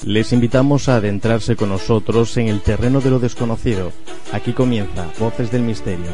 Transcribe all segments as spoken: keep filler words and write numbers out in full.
Les invitamos a adentrarse con nosotros en el terreno de lo desconocido. Aquí comienza Voces del Misterio.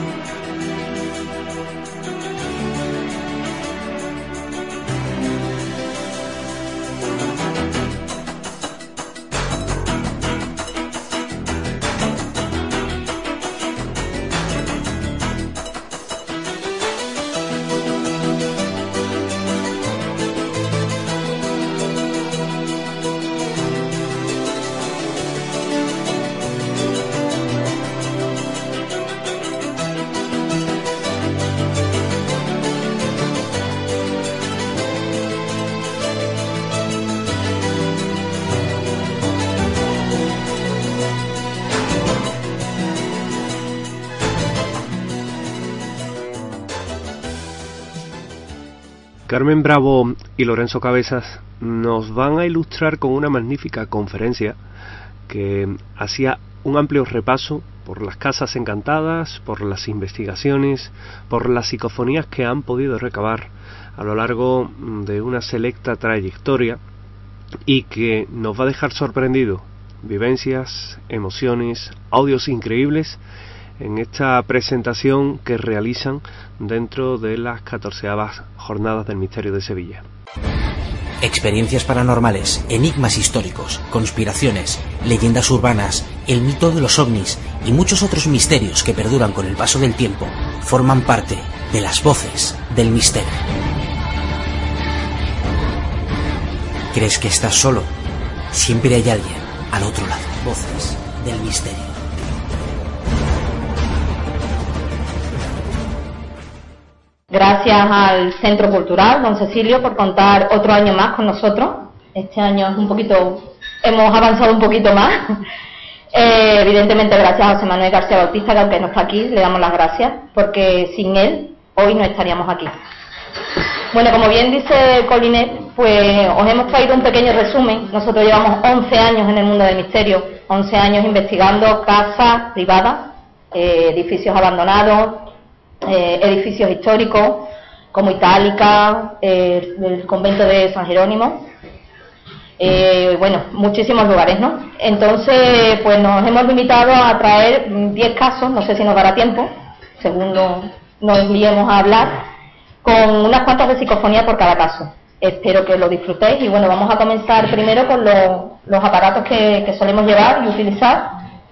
Carmen Bravo y Lorenzo Cabezas nos van a ilustrar con una magnífica conferencia que hacía un amplio repaso por las casas encantadas, por las investigaciones, por las psicofonías que han podido recabar a lo largo de una selecta trayectoria y que nos va a dejar sorprendido. Vivencias, emociones, audios increíbles en esta presentación que realizan dentro de las catorceavas Jornadas del Misterio de Sevilla. Experiencias paranormales, enigmas históricos, conspiraciones, leyendas urbanas, el mito de los ovnis y muchos otros misterios que perduran con el paso del tiempo forman parte de las Voces del Misterio. ¿Crees que estás solo? Siempre hay alguien al otro lado. Voces del Misterio. Gracias al Centro Cultural Don Cecilio por contar otro año más con nosotros. Este año es un poquito, hemos avanzado un poquito más. Eh, evidentemente gracias a José Manuel García Bautista, que aunque no está aquí, le damos las gracias, porque sin él hoy no estaríamos aquí. Bueno, como bien dice Colinet, pues os hemos traído un pequeño resumen. Nosotros llevamos once años en el mundo del misterio, once años investigando casas privadas, eh, edificios abandonados, Eh, edificios históricos como Itálica, eh, el convento de San Jerónimo, eh, bueno, muchísimos lugares, ¿no? Entonces, pues nos hemos limitado a traer diez casos, no sé si nos dará tiempo, según no, nos liemos a hablar, con unas cuantas de psicofonía por cada caso. Espero que lo disfrutéis y bueno, vamos a comenzar primero con lo, los aparatos que, que solemos llevar y utilizar.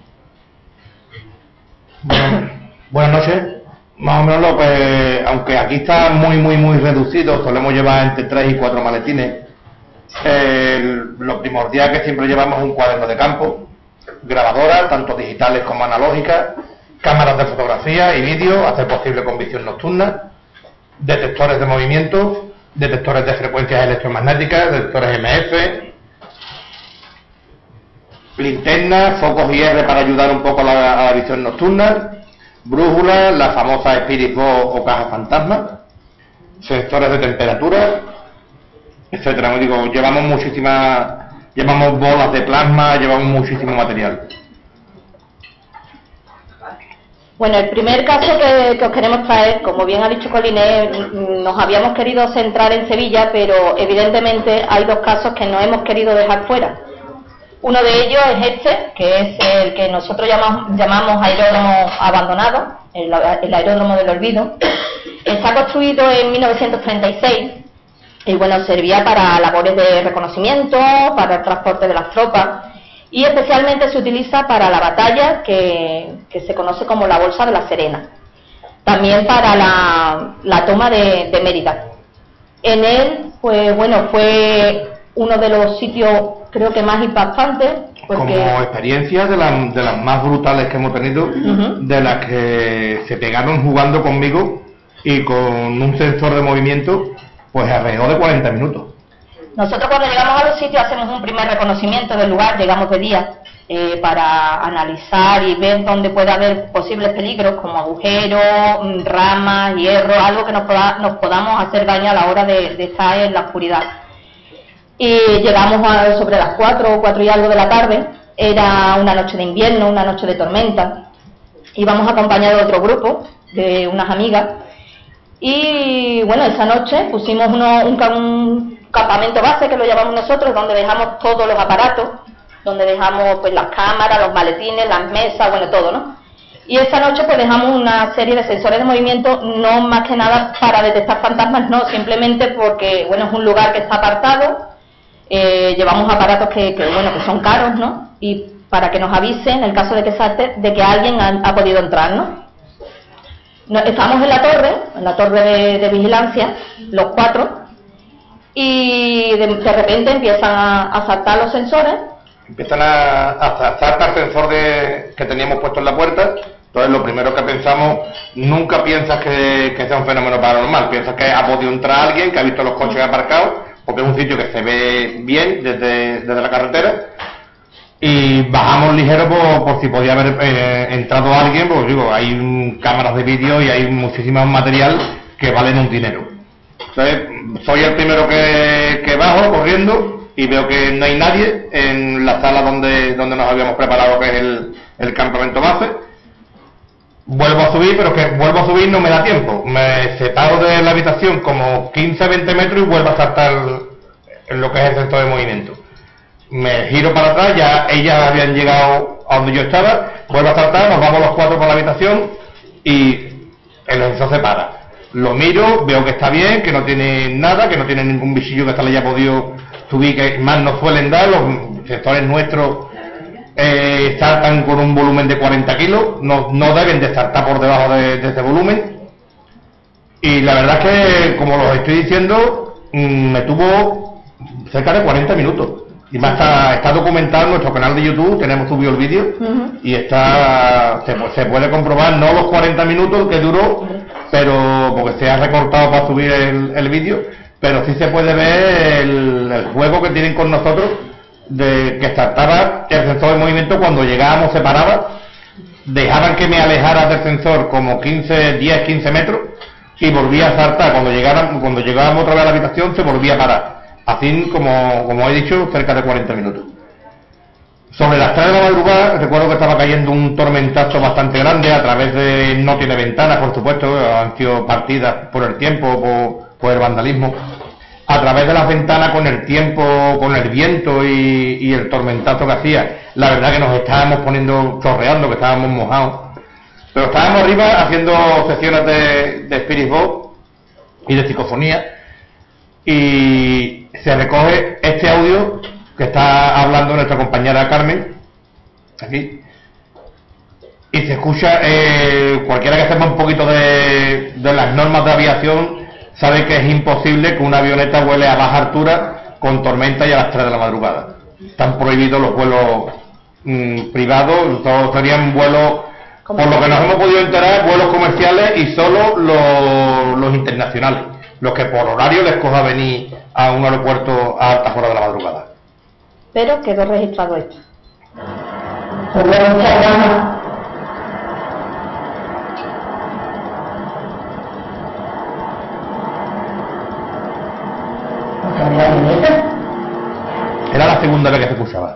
Bueno, buenas noches. Más o menos lo que, aunque aquí está muy muy muy reducido, solemos llevar entre tres y cuatro maletines. El, lo primordial que siempre llevamos es un cuaderno de campo, grabadoras, tanto digitales como analógicas, cámaras de fotografía y vídeo, hacer posible con visión nocturna, detectores de movimiento, detectores de frecuencias electromagnéticas, detectores eme efe, linternas, focos I erre para ayudar un poco a la, a la visión nocturna, brújulas, la famosa Spirit Box o caja fantasma, sensores de temperatura, etcétera. Digo, llevamos muchísimas, llevamos bolas de plasma, llevamos muchísimo material. Bueno, el primer caso que, que os queremos traer, como bien ha dicho Colinet, nos habíamos querido centrar en Sevilla, pero evidentemente hay dos casos que no hemos querido dejar fuera. Uno de ellos es este, que es el que nosotros llamamos, llamamos aeródromo abandonado, el, el aeródromo del olvido. Está construido en mil novecientos treinta y seis y bueno, servía para labores de reconocimiento, para el transporte de las tropas y especialmente se utiliza para la batalla que, que se conoce como la Bolsa de la Serena. También para la, la toma de, de Mérida. En él, pues bueno, fue uno de los sitios creo que más impactantes porque... como experiencia de, la, de las más brutales que hemos tenido, uh-huh. De las que se pegaron jugando conmigo y con un sensor de movimiento pues alrededor de cuarenta minutos. Nosotros cuando llegamos a los sitios hacemos un primer reconocimiento del lugar, llegamos de día eh, para analizar y ver dónde puede haber posibles peligros como agujeros, ramas, hierro, algo que nos, poda, nos podamos hacer daño a la hora de, de estar en la oscuridad. Y llegamos a sobre las cuatro o cuatro y algo de la tarde, era una noche de invierno, una noche de tormenta, íbamos acompañados de otro grupo, de unas amigas, y bueno, esa noche pusimos uno, un, un, campamento base, que lo llamamos nosotros, donde dejamos todos los aparatos, donde dejamos pues las cámaras, los maletines, las mesas, bueno, todo, ¿no? Y esta noche pues dejamos una serie de sensores de movimiento, no más que nada para detectar fantasmas, no, simplemente porque, bueno, es un lugar que está apartado, eh, llevamos aparatos que, que, bueno, que son caros, ¿no? Y para que nos avisen, en el caso de que salte, de que alguien ha, ha podido entrar, ¿no? No, estamos en la torre, en la torre de, de vigilancia, los cuatro, y de, de repente empiezan a, a saltar los sensores. Empiezan a, a saltar el sensor de, que teníamos puesto en la puerta. Entonces lo primero que pensamos, nunca piensas que, que sea un fenómeno paranormal, piensas que ha podido entrar alguien, que ha visto los coches aparcados, porque es un sitio que se ve bien desde, desde la carretera. Y bajamos ligero por, por si podía haber eh, entrado alguien, pues digo, hay cámaras de vídeo y hay muchísimo material que valen un dinero. Entonces, soy el primero que, que bajo corriendo y veo que no hay nadie en la sala donde, donde nos habíamos preparado, que es el, el campamento base. Vuelvo a subir, pero que vuelvo a subir no me da tiempo. Me separo de la habitación como quince a veinte metros y vuelvo a saltar en lo que es el sensor de movimiento. Me giro para atrás, ya ellas habían llegado a donde yo estaba, vuelvo a saltar, nos vamos los cuatro por la habitación y el sensor se para. Lo miro, veo que está bien, que no tiene nada, que no tiene ningún bichillo que hasta le haya podido subir, que más no suelen dar, los sensores nuestros eh, saltan con un volumen de cuarenta kilos, no, no deben de saltar por debajo de, de ese volumen. Y la verdad es que, como los estoy diciendo, mmm, me tuvo cerca de cuarenta minutos. Y más está, está documentado en nuestro canal de YouTube, tenemos subido el vídeo, uh-huh. Y está se, se puede comprobar, no los cuarenta minutos que duró, pero porque se ha recortado para subir el, el vídeo, pero sí se puede ver el, el juego que tienen con nosotros, de que saltaba el sensor de movimiento cuando llegábamos, se paraba, dejaban que me alejara del sensor como quince, diez, quince metros, y volvía a saltar, cuando llegaran, cuando llegábamos otra vez a la habitación se volvía a parar. Así como, como he dicho, cerca de cuarenta minutos. Sobre las tres de la madrugada, recuerdo que estaba cayendo un tormentazo bastante grande, a través de, no tiene ventanas, por supuesto, han sido partidas por el tiempo, por, por el vandalismo. A través de las ventanas, con el tiempo, con el viento y, y el tormentazo que hacía, la verdad que nos estábamos poniendo, chorreando, que estábamos mojados. Pero estábamos arriba haciendo sesiones de, de Spirit Box y de psicofonía, y se recoge este audio que está hablando nuestra compañera Carmen aquí, y se escucha, eh, cualquiera que sepa un poquito de, de las normas de aviación sabe que es imposible que una avioneta vuele a baja altura con tormenta y a las tres de la madrugada. Están prohibidos los vuelos mmm, privados, todos serían vuelos, por lo que nos hemos podido enterar, vuelos comerciales y solo los, los internacionales, los que por horario les coja venir a un aeropuerto a altas horas de la madrugada. Pero quedó registrado esto. Era la segunda vez que se escuchaba.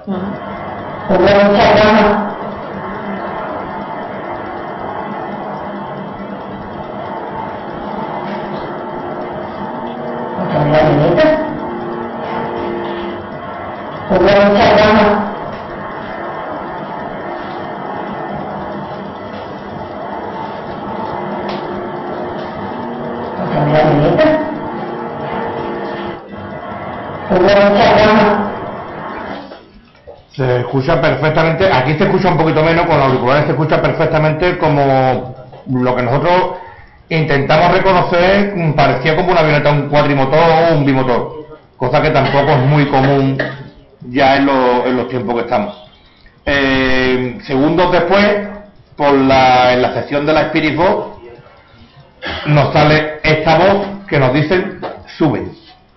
Se escucha perfectamente, aquí se escucha un poquito menos, con los auriculares se escucha perfectamente como lo que nosotros intentamos reconocer, parecía como una avioneta, un cuatrimotor o un bimotor, cosa que tampoco es muy común ya en, lo, en los tiempos que estamos. Eh, segundos después, por la, en la sesión de la Spirit Box, nos sale esta voz que nos dice: suben.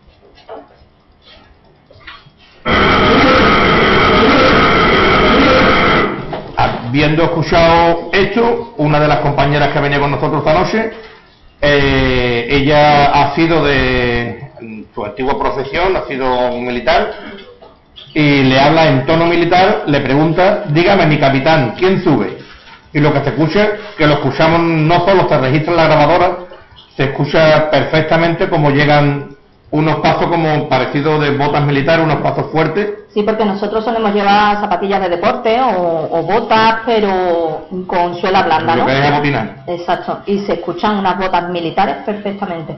Habiendo escuchado esto, una de las compañeras que venía con nosotros esta noche, eh, ella ha sido de su antigua profesión, ha sido militar, y le habla en tono militar, le pregunta: dígame, mi capitán, ¿quién sube? Y lo que se escucha, que lo escuchamos, no solo se registra en la grabadora, se escucha perfectamente como llegan unos pasos como parecidos de botas militares, unos pasos fuertes. Sí, porque nosotros solemos llevar zapatillas de deporte o, o botas, pero con suela blanda, ¿no? Lo que es abotinar. Exacto, y se escuchan unas botas militares perfectamente.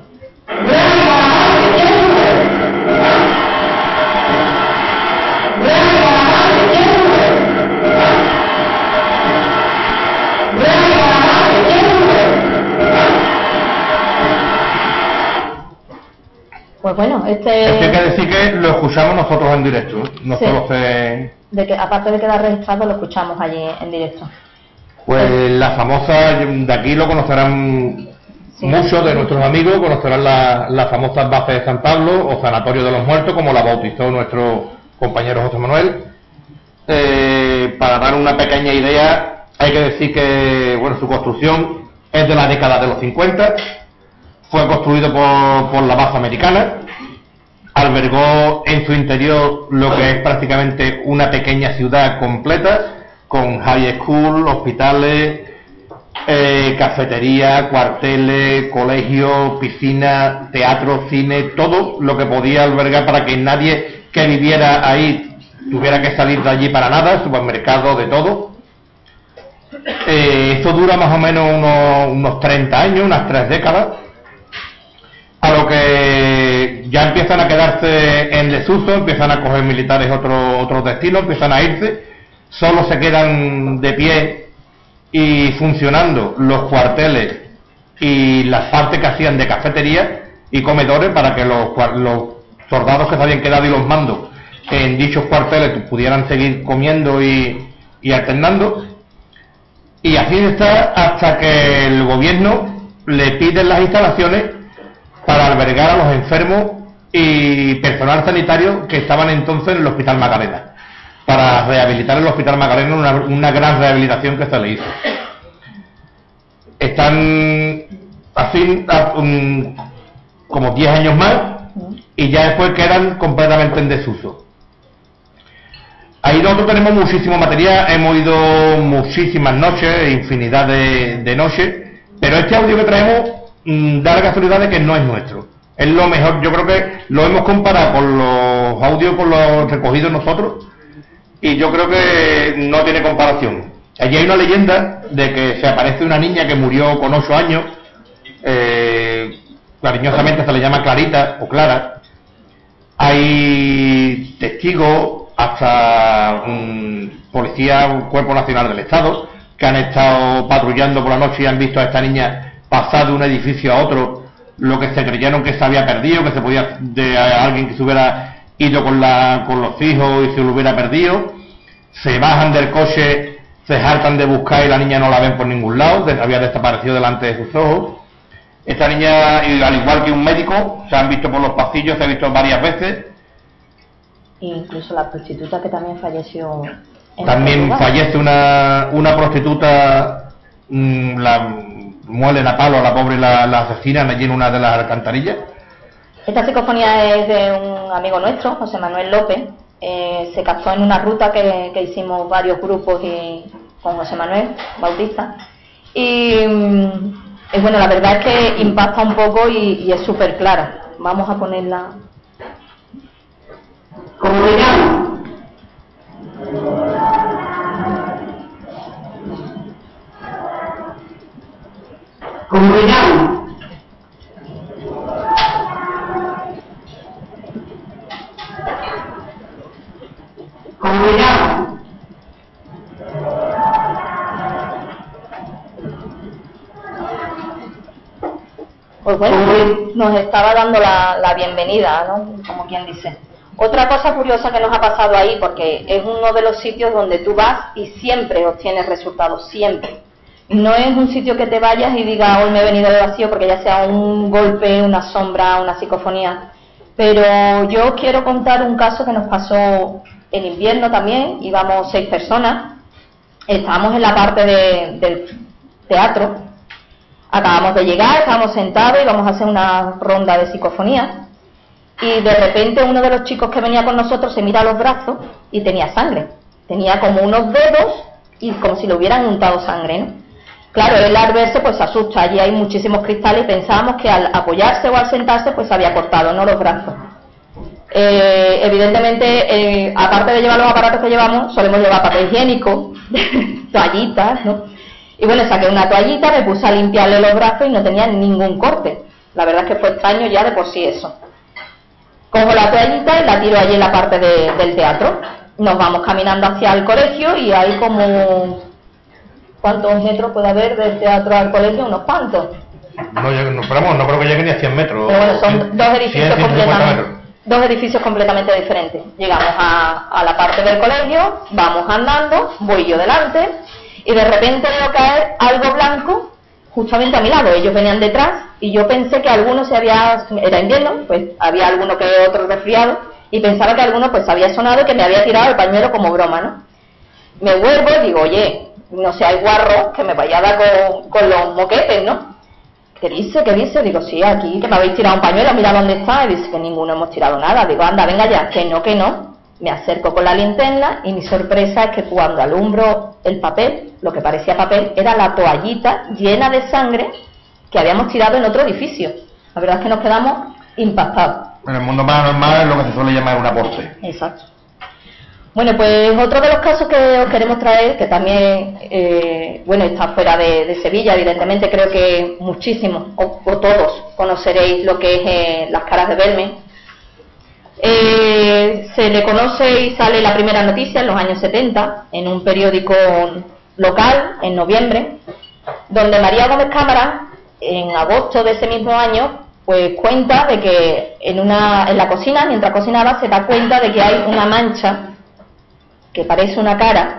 Pues bueno, este... Esto hay que decir que lo escuchamos nosotros en directo, ¿eh? No sí. solo se... de que aparte de quedar registrado, lo escuchamos allí en directo. Pues sí. La famosa, de aquí lo conocerán sí. muchos de nuestros amigos, conocerán las la famosas bases de San Pablo o Sanatorio de los Muertos, como la bautizó nuestro compañero José Manuel. Eh, para dar una pequeña idea, hay que decir que bueno, su construcción es de la década de los cincuenta. Fue construido por, por la base americana, albergó en su interior lo que es prácticamente una pequeña ciudad completa, con high school, hospitales, eh, cafetería, cuarteles, colegios, piscinas, teatro, cine, todo lo que podía albergar para que nadie que viviera ahí tuviera que salir de allí para nada, supermercado, de todo. Eh, esto dura más o menos unos, unos treinta años, unas tres décadas. A lo que ya empiezan a quedarse en desuso, empiezan a coger militares otros otros destinos, empiezan a irse, solo se quedan de pie y funcionando los cuarteles y las partes que hacían de cafetería y comedores para que los, los soldados que se habían quedado y los mandos en dichos cuarteles pudieran seguir comiendo y, y alternando. Y así está hasta que el gobierno le pide las instalaciones para albergar a los enfermos y personal sanitario que estaban entonces en el Hospital Magdalena, para rehabilitar el Hospital Magdalena, una, una gran rehabilitación que se le hizo. Están así um, como diez años más y ya después quedan completamente en desuso. Ahí nosotros tenemos muchísimo material, hemos ido muchísimas noches, infinidad de, de noches, pero este audio que traemos da la casualidad de que no es nuestro. Es lo mejor, yo creo que lo hemos comparado con los audios, con los recogidos nosotros, y yo creo que no tiene comparación. Allí hay una leyenda de que se aparece una niña que murió con ocho años, eh, cariñosamente se le llama Clarita o Clara. Hay testigos, hasta un policía, un cuerpo nacional del Estado, que han estado patrullando por la noche y han visto a esta niña pasar de un edificio a otro, lo que se creyeron que se había perdido, que se podía de a alguien que se hubiera ido con la con los hijos y se lo hubiera perdido. Se bajan del coche, se hartan de buscar y la niña no la ven por ningún lado, había desaparecido delante de sus ojos. Esta niña, al igual que un médico, se han visto por los pasillos, se ha visto varias veces. Incluso la prostituta que también falleció. En también fallece una, una prostituta, mmm, la muelen a palo a la pobre, la, la asesinan allí en una de las alcantarillas. Esta psicofonía es de un amigo nuestro, José Manuel López. Eh, se captó en una ruta que, que hicimos varios grupos y, con José Manuel Bautista. Y, y bueno, la verdad es que impacta un poco y, y es súper clara. Vamos a ponerla. Comunidad. Comunidad. Comunidad. Pues bueno, nos estaba dando la, la bienvenida, ¿no? Como quien dice. Otra cosa curiosa que nos ha pasado ahí, porque es uno de los sitios donde tú vas y siempre obtienes resultados, siempre. No es un sitio que te vayas y digas, hoy me he venido de vacío, porque ya sea un golpe, una sombra, una psicofonía. Pero yo quiero contar un caso que nos pasó en invierno también. Íbamos seis personas, estábamos en la parte de, del teatro, acabamos de llegar, estábamos sentados y íbamos a hacer una ronda de psicofonía. Y de repente uno de los chicos que venía con nosotros se mira a los brazos y tenía sangre. Tenía como unos dedos y como si le hubieran untado sangre, ¿no? Claro, él al verse pues se asusta, allí hay muchísimos cristales y pensábamos que al apoyarse o al sentarse pues se había cortado, no los brazos. Eh, evidentemente, eh, aparte de llevar los aparatos que llevamos, solemos llevar papel higiénico, toallitas, ¿no? Y bueno, saqué una toallita, me puse a limpiarle los brazos y no tenía ningún corte. La verdad es que fue extraño ya de por sí eso. Cojo la toallita y la tiro allí en la parte de, del teatro. Nos vamos caminando hacia el colegio y hay como... ¿Cuántos metros puede haber del teatro al colegio? Unos cuantos. No, no, pero no creo que llegue ni a cien metros. Pero bueno, son dos edificios completamente, dos edificios completamente diferentes. Llegamos a, a la parte del colegio, vamos andando, voy yo delante y de repente veo caer algo blanco justamente a mi lado. Ellos venían detrás y yo pensé que alguno se había, era invierno, pues había alguno que otro resfriado y pensaba que alguno pues había sonado y que me había tirado el pañuelo como broma, ¿no? Me vuelvo y digo, oye, no sé, hay guarro que me vaya a dar con, con los moquetes, ¿no? ¿Qué dice? ¿Qué dice? Digo, sí, aquí, que me habéis tirado un pañuelo, mira dónde está. Y dice que ninguno hemos tirado nada. Digo, anda, venga ya, que no, que no. Me acerco con la linterna y mi sorpresa es que cuando alumbro el papel, lo que parecía papel, era la toallita llena de sangre que habíamos tirado en otro edificio. La verdad es que nos quedamos impactados. En el mundo más normal es lo que se suele llamar un aporte. Exacto. Bueno, pues otro de los casos que os queremos traer, que también, eh, bueno, está fuera de, de Sevilla, evidentemente, creo que muchísimos, o, o todos, conoceréis lo que es eh, las caras de Belme. Eh, se le conoce y sale la primera noticia en los años setenta, en un periódico local, en noviembre, donde María Gómez Cámara, en agosto de ese mismo año, pues cuenta de que en, una, en la cocina, mientras cocinaba, se da cuenta de que hay una mancha que parece una cara,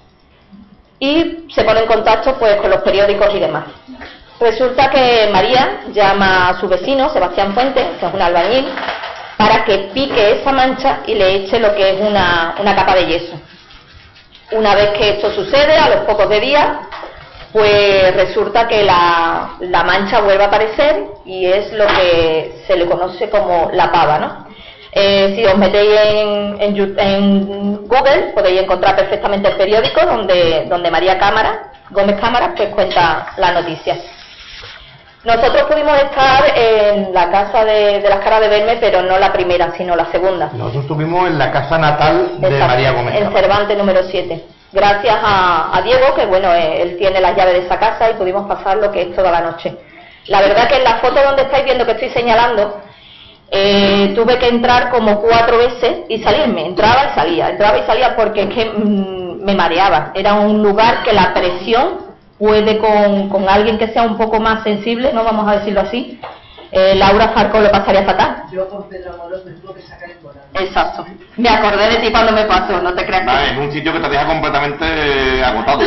y se pone en contacto pues con los periódicos y demás. Resulta que María llama a su vecino, Sebastián Fuentes, que es un albañil, para que pique esa mancha y le eche lo que es una, una capa de yeso. Una vez que esto sucede, a los pocos de días, pues resulta que la, la mancha vuelve a aparecer y es lo que se le conoce como la pava, ¿no? Eh, si os metéis en, en, en Google podéis encontrar perfectamente el periódico donde, donde María Cámara, Gómez Cámara pues cuenta la noticia. Nosotros pudimos estar en la casa de, de las caras de Belme, pero no la primera, sino la segunda. Nosotros estuvimos en la casa natal de Exacto, María Gómez Cámara. en Cervantes número siete. Gracias a, a Diego, que bueno, él tiene las llaves de esa casa y pudimos pasar lo que es toda la noche. La verdad que en la foto donde estáis viendo que estoy señalando, Eh, tuve que entrar como cuatro veces y salirme, entraba y salía, entraba y salía porque es que mmm, me mareaba. Era un lugar que la presión puede con, con alguien que sea un poco más sensible, no vamos a decirlo así, eh, Laura Farco lo pasaría fatal. Yo con Pedro Amorós me tuve que sacar el volante. Exacto, me acordé de ti cuando me pasó, no te creas. Vale, en un sitio que te deja completamente agotado.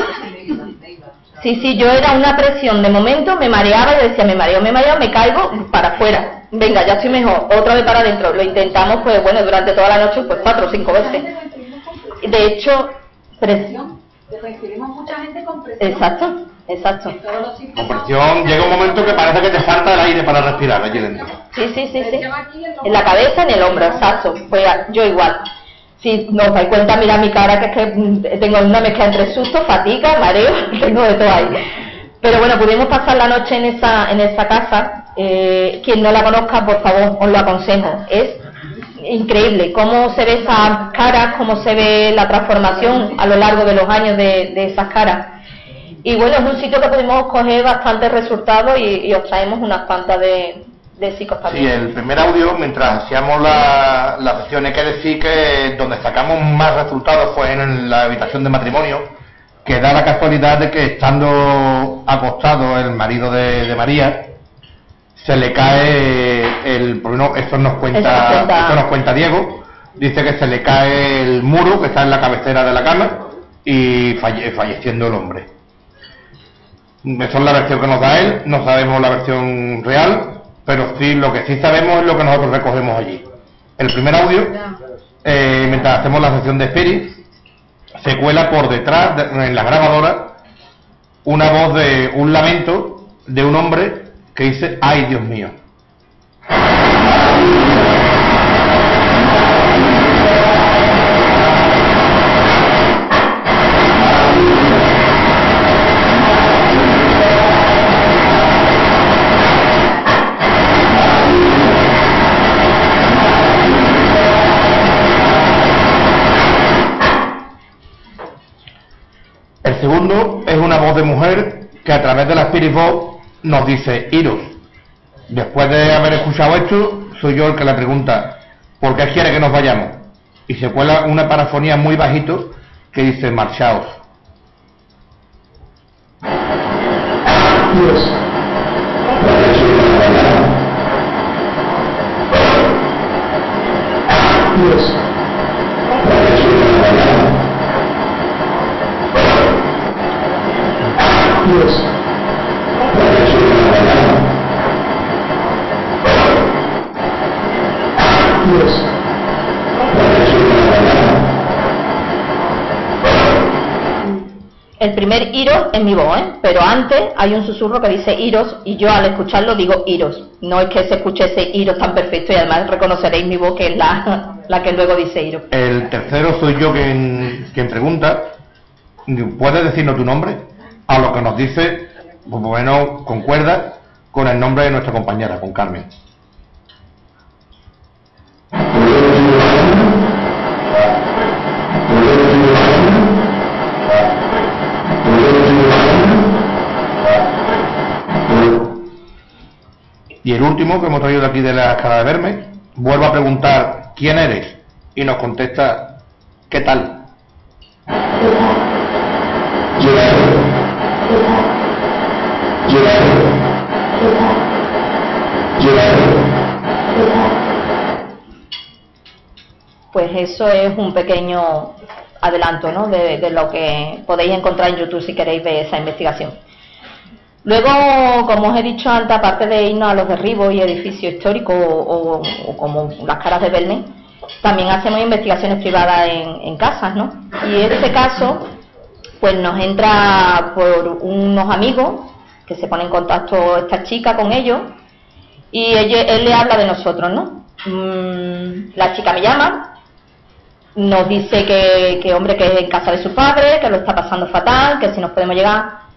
Sí, sí, yo era una presión, de momento me mareaba y decía, me mareo, me mareo, me caigo para afuera, venga, ya estoy mejor, otra vez para adentro. Lo intentamos, pues bueno, durante toda la noche, pues cuatro o cinco veces. De hecho, presión. Recibimos mucha gente con presión. Exacto, exacto. Con presión llega un momento que parece que te falta el aire para respirar allí dentro. Sí, sí, sí, sí. En la cabeza, en el hombro, exacto. Pues yo igual. Si nos dais cuenta, mira mi cara, que es que tengo una mezcla entre susto, fatiga, mareo, tengo de todo ahí. Pero bueno, pudimos pasar la noche en esa, en esa casa. Eh, quien no la conozca, por favor, os lo aconsejo. Es increíble cómo se ve esas caras, cómo se ve la transformación a lo largo de los años de, de esas caras. Y bueno, es un sitio que pudimos coger bastantes resultados y, y os traemos unas cuantas de... de psicos también. Sí, el primer audio, mientras hacíamos la, la sesión, hay que decir que donde sacamos más resultados fue en la habitación de matrimonio, que da la casualidad de que estando acostado el marido de, de María, se le cae el... No, esto nos cuenta, Eso nos cuenta... esto nos cuenta Diego, dice que se le cae el muro que está en la cabecera de la cama y falle, falleciendo el hombre. Esa es la versión que nos da él, no sabemos la versión real, pero sí, lo que sí sabemos es lo que nosotros recogemos allí. El primer audio, eh, mientras hacemos la sesión de Spirit, se cuela por detrás, de, en la grabadora, una voz de un lamento de un hombre que dice, ¡ay, Dios mío! segundo es una voz de mujer que a través de la Spirit Box nos dice iros. Después de haber escuchado esto, soy yo el que le pregunta ¿por qué quiere que nos vayamos? Y se cuela una parafonía muy bajito que dice marchaos. Dios. Dios. Dios. Dios. El primer iros es mi voz, ¿eh? Pero antes hay un susurro que dice iros y yo al escucharlo digo iros. No es que se escuche ese iros tan perfecto y además reconoceréis mi voz que es la, la que luego dice iros. El tercero soy yo quien, quien pregunta, ¿puedes decirnos tu nombre? A lo que nos dice, pues bueno, concuerda con el nombre de nuestra compañera, con Carmen. Y el último que hemos traído de aquí de la escala de Verme, vuelvo a preguntar ¿quién eres? Y nos contesta ¿qué tal? Pues eso es un pequeño adelanto, ¿no? de, de lo que podéis encontrar en YouTube si queréis ver esa investigación. Luego, como os he dicho antes, aparte de irnos a los derribos y edificios históricos o, o, o como las caras de Belén, también hacemos investigaciones privadas en, en casas, ¿no? Y en este caso, pues nos entra por unos amigos que se pone en contacto esta chica con ellos y ella, él le habla de nosotros, ¿no? Mm, la chica me llama, nos dice que, que hombre, que es en casa de su padre, que lo está pasando fatal, que si nos podemos llegar.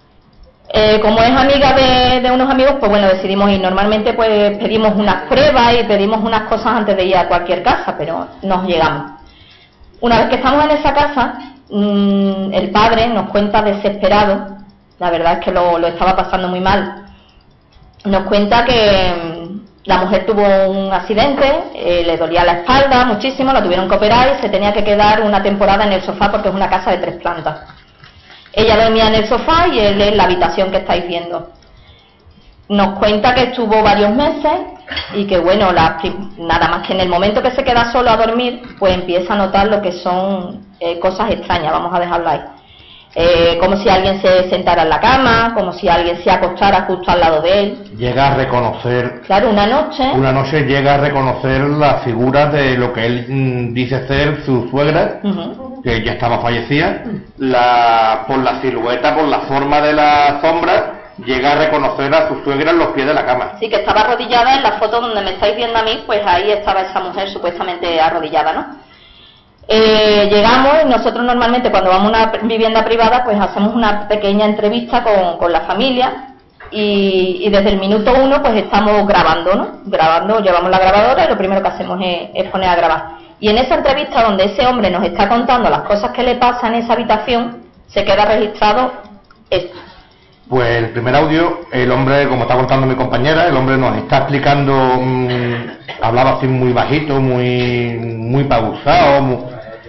Eh, como es amiga de, de unos amigos, pues bueno, decidimos ir. Normalmente pues pedimos unas pruebas y pedimos unas cosas antes de ir a cualquier casa, pero nos llegamos. Una vez que estamos en esa casa, mmm, el padre nos cuenta desesperado, la verdad es que lo, lo estaba pasando muy mal, nos cuenta que mmm, la mujer tuvo un accidente, eh, le dolía la espalda muchísimo, la tuvieron que operar y se tenía que quedar una temporada en el sofá porque es una casa de tres plantas. Ella dormía en el sofá y él en la habitación que estáis viendo. Nos cuenta que estuvo varios meses y que bueno, la, nada más que en el momento que se queda solo a dormir, pues empieza a notar lo que son eh, cosas extrañas, vamos a dejarlo ahí. Eh, como si alguien se sentara en la cama, como si alguien se acostara justo al lado de él. Llega a reconocer... Claro, una noche... Una noche llega a reconocer las figuras de lo que él mm, dice ser su suegra, uh-huh. que ya estaba fallecida, la, por la silueta, por la forma de la sombra, llega a reconocer a su suegra en los pies de la cama. Sí, que estaba arrodillada en la foto donde me estáis viendo a mí, pues ahí estaba esa mujer supuestamente arrodillada, ¿no? Eh, llegamos y nosotros normalmente cuando vamos a una vivienda privada pues hacemos una pequeña entrevista con, con la familia y, y desde el minuto uno pues estamos grabando, ¿no? Grabando, llevamos la grabadora y lo primero que hacemos es, es poner a grabar. Y en esa entrevista donde ese hombre nos está contando las cosas que le pasan en esa habitación, se queda registrado esto. Pues el primer audio, el hombre, como está contando mi compañera, el hombre nos está explicando, mmm, hablaba así muy bajito, muy muy pausado, muy,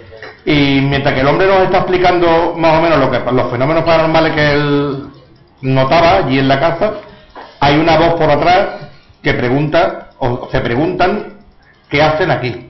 y mientras que el hombre nos está explicando más o menos lo que, los fenómenos paranormales que él notaba allí en la casa, hay una voz por atrás que pregunta, o se preguntan, ¿qué hacen aquí?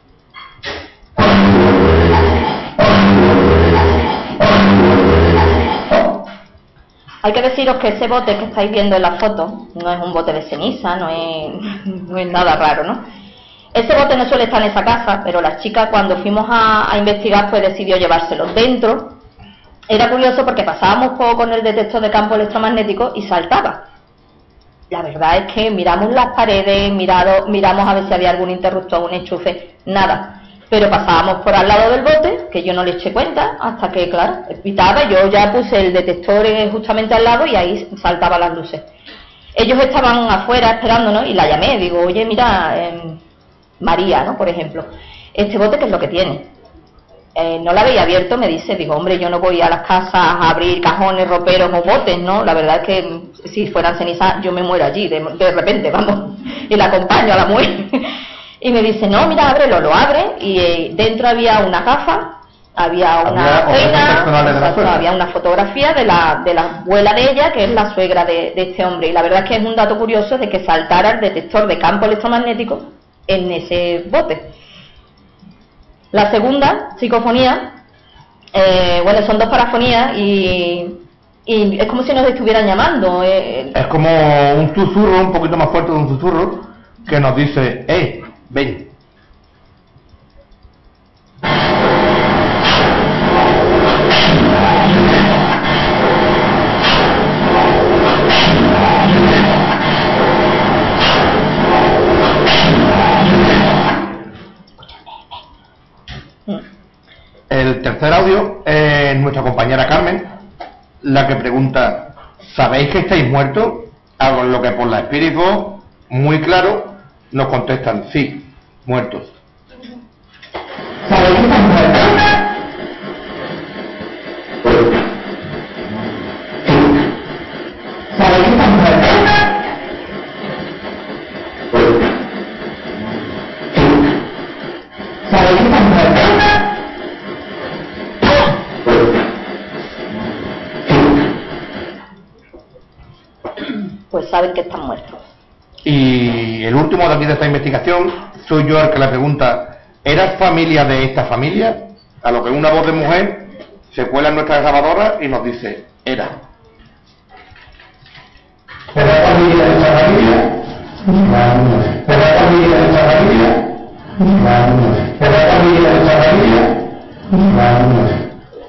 Hay que deciros que ese bote que estáis viendo en la foto no es un bote de ceniza, no es, no es nada raro, ¿no? Ese bote no suele estar en esa casa, pero la chica cuando fuimos a, a investigar pues decidió llevárselo dentro. Era curioso porque pasábamos poco con el detector de campo electromagnético y saltaba. La verdad es que miramos las paredes, mirado, miramos a ver si había algún interruptor, un enchufe, nada. Pero pasábamos por al lado del bote, que yo no le eché cuenta, hasta que, claro, pitaba, yo ya puse el detector justamente al lado y ahí saltaban las luces. Ellos estaban afuera esperándonos y la llamé, digo, oye, mira, eh, María, ¿no? Por ejemplo, este bote, ¿qué es lo que tiene? eh, no la veía abierto, me dice, digo, hombre, yo no voy a las casas a abrir cajones, roperos o botes, ¿no? La verdad es que si fueran cenizas yo me muero allí, de, de repente, vamos, y la acompaño a la muerte. Y me dice, no, mira, ábrelo, lo abre, y eh, dentro había una gafa, había una peina, había una fotografía de la, de la abuela de ella, que es la suegra de, de este hombre, y la verdad es que es un dato curioso de que saltara el detector de campo electromagnético en ese bote. La segunda, psicofonía, eh, bueno, son dos parafonías y, y es como si nos estuvieran llamando. Eh. Es como un susurro, un poquito más fuerte de un susurro, que nos dice, ¡eh, ven! El tercer audio es nuestra compañera Carmen, la que pregunta, ¿sabéis que estáis muertos? A lo que por la espíritu, muy claro, nos contestan, sí, muertos. ¿Sabéis que estáis muertos? ¿Sabéis que estáis muertos? ¿Sabéis que estáis muertos? Pues saben que están muertos. Y el último de aquí de esta investigación, soy yo el que le pregunta, ¿eras familia de esta familia? A lo que una voz de mujer se cuela en nuestra grabadora y nos dice, era. ¿Eras familia de esta familia? ¿Eras familia de esta familia? ¿Eras familia de esta familia?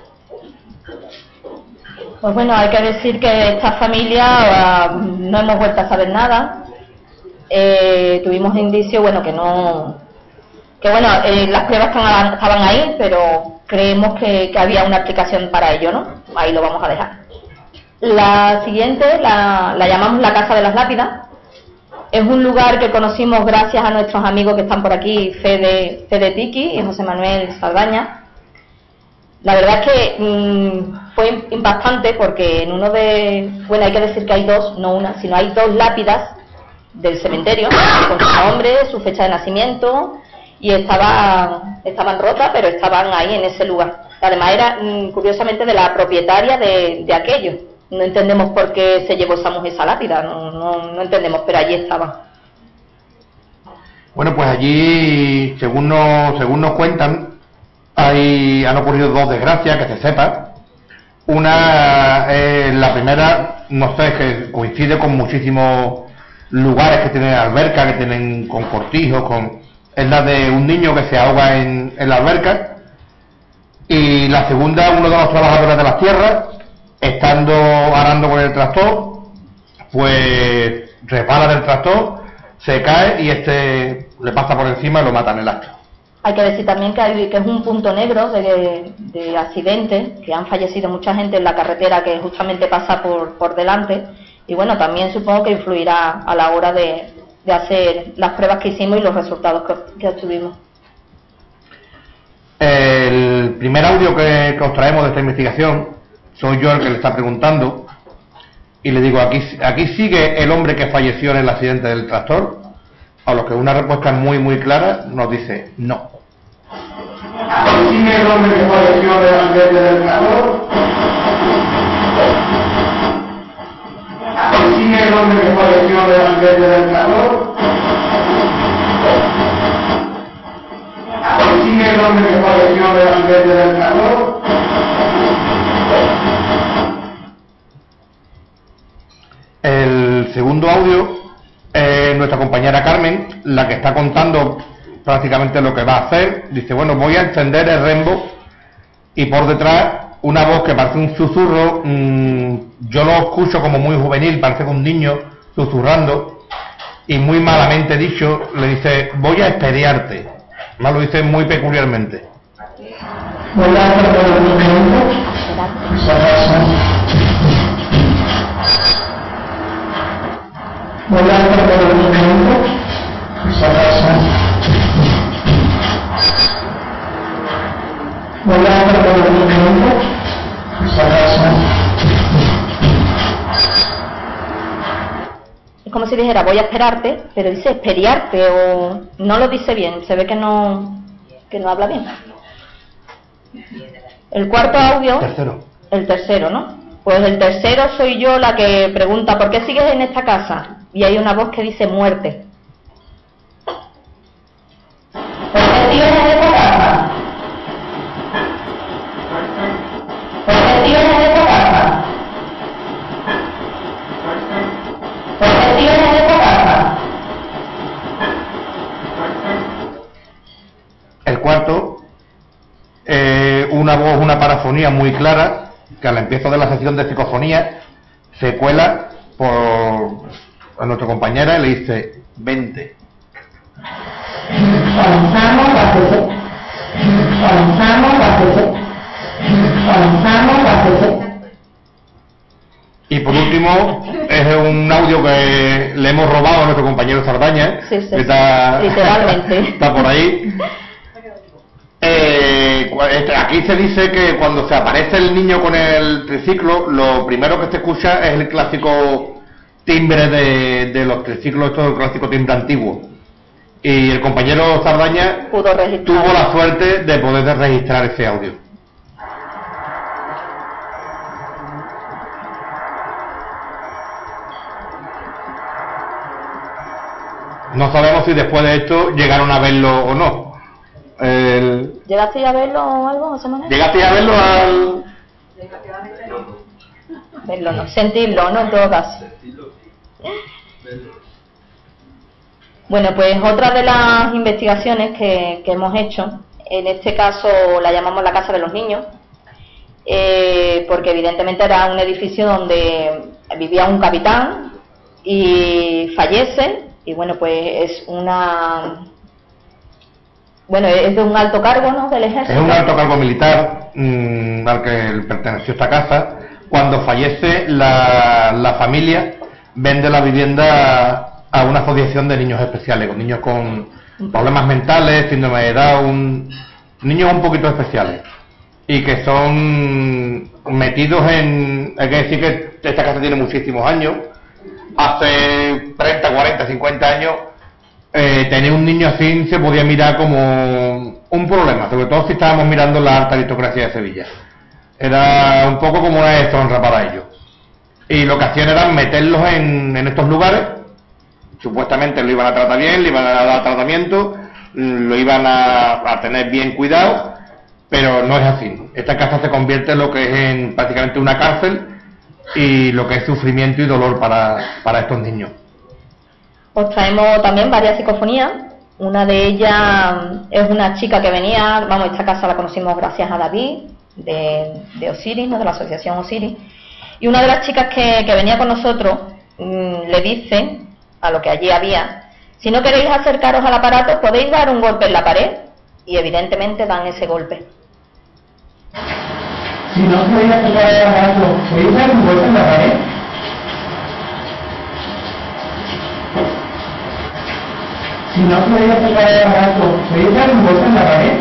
Pues bueno, hay que decir que esta familia uh, no hemos vuelto a saber nada. Eh, tuvimos indicios, bueno, que no, que bueno, eh, las pruebas estaban, estaban ahí, pero creemos que, que había una explicación para ello, ¿no? Ahí lo vamos a dejar. La siguiente la, la llamamos la Casa de las Lápidas. Es un lugar que conocimos gracias a nuestros amigos que están por aquí, Fede, Fede Tiki y José Manuel Saldaña. La verdad es que mmm, fue impactante porque en uno de... Bueno, hay que decir que hay dos, no una, sino hay dos lápidas del cementerio con su nombre, su fecha de nacimiento, y estaban, estaban rotas, pero estaban ahí en ese lugar. Además era, mmm, curiosamente, de la propietaria de, de aquello. No entendemos por qué se llevó esa mujer esa lápida, no, no, no entendemos, pero allí estaban. Bueno, pues allí, según nos, según nos cuentan, Hay, han ocurrido dos desgracias, que se sepa. Una, eh, la primera, no sé, que coincide con muchísimos lugares que tienen alberca, que tienen con cortijos, con, es la de un niño que se ahoga en, en la alberca. Y la segunda, uno de los trabajadores de las tierras, estando arando con el tractor, pues resbala del tractor, se cae y este le pasa por encima y lo mata en el acto. Hay que decir también que, hay, que es un punto negro de, de accidentes, que han fallecido mucha gente en la carretera que justamente pasa por, por delante, y bueno, también supongo que influirá a la hora de, de hacer las pruebas que hicimos y los resultados que, que obtuvimos. El primer audio que, que os traemos de esta investigación, soy yo el que le está preguntando, y le digo, aquí, aquí sigue el hombre que falleció en el accidente del tractor. A lo que una respuesta muy muy clara nos dice no. ¿Sigue el hombre que falleció en el accidente del tractor? ¿Sigue el hombre que falleció en el accidente del tractor? ¿Sigue el hombre que falleció en el accidente del tractor? El segundo audio, eh, nuestra compañera Carmen, la que está contando prácticamente lo que va a hacer. Dice, bueno, voy a encender el Rembo, y por detrás una voz que parece un susurro, mmm, yo lo escucho como muy juvenil, parece que un niño susurrando, y muy malamente dicho, le dice, voy a esperiarte. Más lo dice muy peculiarmente. Voy a hacer por un momento. Voy a hacer por un momento. Voy a Es como si dijera voy a esperarte, pero dice esperiarte o no lo dice bien, se ve que no que no habla bien. El cuarto audio, Tercero. el tercero, ¿no? Pues el tercero soy yo la que pregunta ¿por qué sigues en esta casa? Y hay una voz que dice muerte. ¿Por qué sigues en esta casa? ¿Por qué sigues en esta casa? ¿Por qué sigues en esta casa? El cuarto, eh, una voz, una parafonía muy clara, que al empiezo de la sesión de psicofonía se cuela por a nuestra compañera y le dice, vente. Comenzamos la sesión. Comenzamos la sesión. Comenzamos la sesión. Y por último, es un audio que le hemos robado a nuestro compañero Sardaña, Sí, sí, que está, literalmente. está por ahí. Eh, aquí se dice que cuando se aparece el niño con el triciclo, lo primero que se escucha es el clásico timbre de, de los triciclos, esto es el clásico timbre antiguo. Y el compañero Sardaña Pudo registrar. tuvo la suerte de poder registrar ese audio. No sabemos si después de esto llegaron a verlo o no. El... ¿Llegaste a verlo o algo, José Manuel? ¿Llegaste a verlo al...? Verlo no, sentirlo, ¿no? En todo caso. Bueno, pues otra de las investigaciones que, que hemos hecho, en este caso la llamamos la Casa de los Niños, eh, porque evidentemente era un edificio donde vivía un capitán y fallece, y bueno, pues es una... Bueno, es de un alto cargo, ¿no?, del ejército. Es un alto cargo militar mmm, al que perteneció esta casa. Cuando fallece, la, la familia vende la vivienda a una asociación de niños especiales, con niños con problemas mentales, síndrome de Down, niños un poquito especiales, y que son metidos en... Hay que decir que esta casa tiene muchísimos años. Hace treinta, cuarenta, cincuenta años, eh, tener un niño así se podía mirar como un problema, sobre todo si estábamos mirando la alta aristocracia de Sevilla. Era un poco como una deshonra para ellos. Y lo que hacían era meterlos en, en estos lugares. Supuestamente lo iban a tratar bien, le iban a dar tratamiento, lo iban a, a tener bien cuidado, pero no es así. Esta casa se convierte en lo que es en prácticamente una cárcel, y lo que es sufrimiento y dolor para, para estos niños. Os traemos también varias psicofonías. Una de ellas es una chica que venía, vamos, esta casa la conocimos gracias a David, de, de Osiris, ¿no?, de la asociación Osiris. Y una de las chicas que, que venía con nosotros mmm, le dice, a lo que allí había, si no queréis acercaros al aparato, podéis dar un golpe en la pared. Y evidentemente dan ese golpe. Si no podéis acercar el aparato, ¿podéis dar un golpe en la pared? Si no podéis acercar el aparato, ¿podéis dar un golpe en la pared?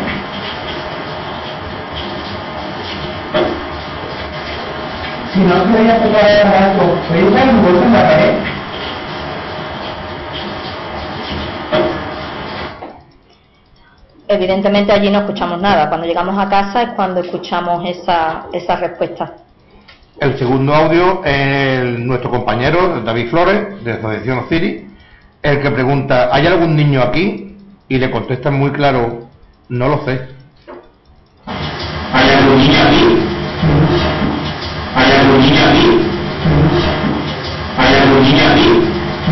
Si no podéis acercar el aparato, ¿podéis dar un golpe en la pared? Evidentemente allí no escuchamos nada. Cuando llegamos a casa es cuando escuchamos esa, esa respuesta. El segundo audio es nuestro compañero David Flores, de la asociación Osiris, el que pregunta, ¿hay algún niño aquí? Y le contestan muy claro, no lo sé. ¿Hay algún niño aquí? ¿Hay algún niño aquí? ¿Hay algún niño aquí?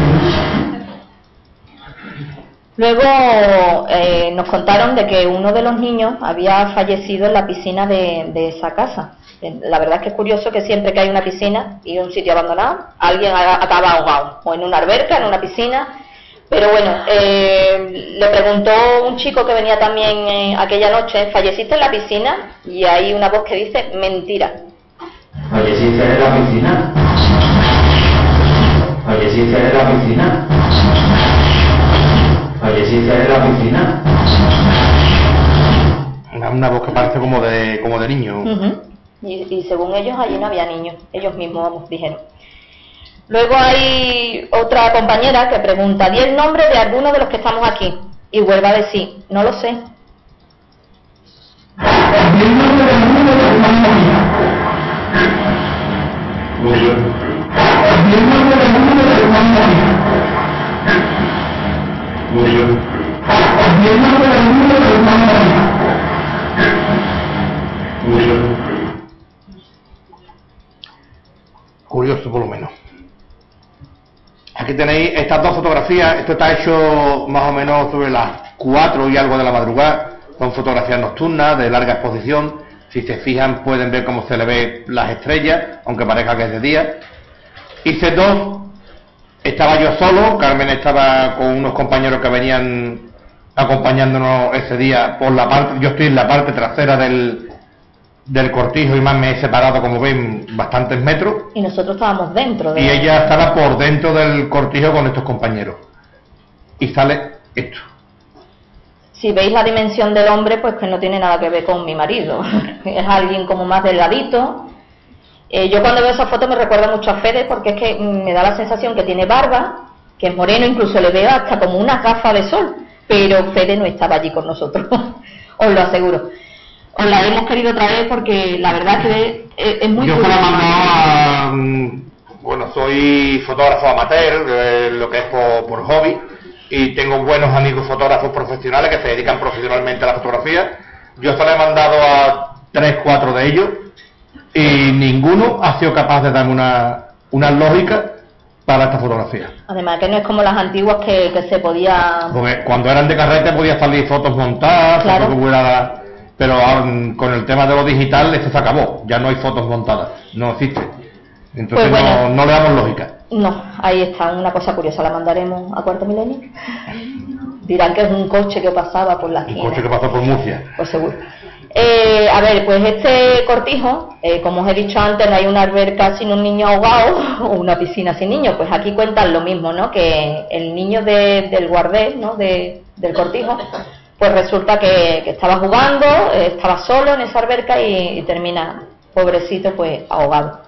Luego eh, nos contaron de que uno de los niños había fallecido en la piscina de, de esa casa. La verdad es que es curioso que siempre que hay una piscina y un sitio abandonado, alguien acaba ahogado, o en una alberca, en una piscina. Pero bueno, eh, le preguntó un chico que venía también eh, aquella noche, ¿falleciste en la piscina? Y hay una voz que dice, mentira. ¿Falleciste en la piscina? ¿Falleciste en la piscina? ¿Falleciste en la piscina? Una, una voz que parece como de como de niño. Uh-huh. y, y según ellos allí no había niños, ellos mismos vamos, dijeron. Luego hay otra compañera que pregunta, di el nombre de alguno de los que estamos aquí, y vuelve a decir, no lo sé. Di el nombre de alguno de los que estamos aquí. Di el nombre de alguno de los que estamos aquí. Di el nombre de alguno de los que estamos aquí. Curioso, por lo menos. Aquí tenéis estas dos fotografías. Esto está hecho más o menos sobre las cuatro y algo de la madrugada. Son fotografías nocturnas de larga exposición. Si se fijan pueden ver cómo se le ve las estrellas, aunque parezca que es de día. Hice dos. Estaba yo solo, Carmen estaba con unos compañeros que venían acompañándonos ese día por la parte, yo estoy en la parte trasera del, del cortijo y más me he separado, como ven, bastantes metros. Y nosotros estábamos dentro de... Y ella estaba por dentro del cortijo con estos compañeros. Y sale esto. Si veis la dimensión del hombre, pues que no tiene nada que ver con mi marido. Es alguien como más delgadito. Eh, yo cuando veo esa foto me recuerda mucho a Fede, porque es que me da la sensación que tiene barba, que es moreno, incluso le veo hasta como una gafa de sol, pero Fede no estaba allí con nosotros, os lo aseguro. Os la hemos querido traer porque la verdad que es, es muy... Yo se la he mandado a... Bueno, soy fotógrafo amateur, eh, lo que es por, por hobby, y tengo buenos amigos fotógrafos profesionales que se dedican profesionalmente a la fotografía. Yo se la he mandado a tres, cuatro de ellos, y ninguno ha sido capaz de darme una, una lógica para esta fotografía. Además que no es como las antiguas que, que se podía... Porque cuando eran de carrete podía salir fotos montadas, claro. fotos que hubiera... Pero um, con el tema de lo digital esto se acabó, ya no hay fotos montadas, no existe. Entonces pues bueno, no, no le damos lógica. No, ahí está, una cosa curiosa, la mandaremos a Cuarto Milenio. Dirán que es un coche que pasaba por la esquina. Un coche que pasó por Murcia. Pues seguro. Eh, a ver, pues este cortijo, eh, como os he dicho antes, no hay una alberca sin un niño ahogado o una piscina sin niño. Pues aquí cuentan lo mismo, ¿no? Que el niño de, del guardés, ¿no? De, del cortijo, pues resulta que, que estaba jugando, eh, estaba solo en esa alberca y, y termina, pobrecito, pues ahogado.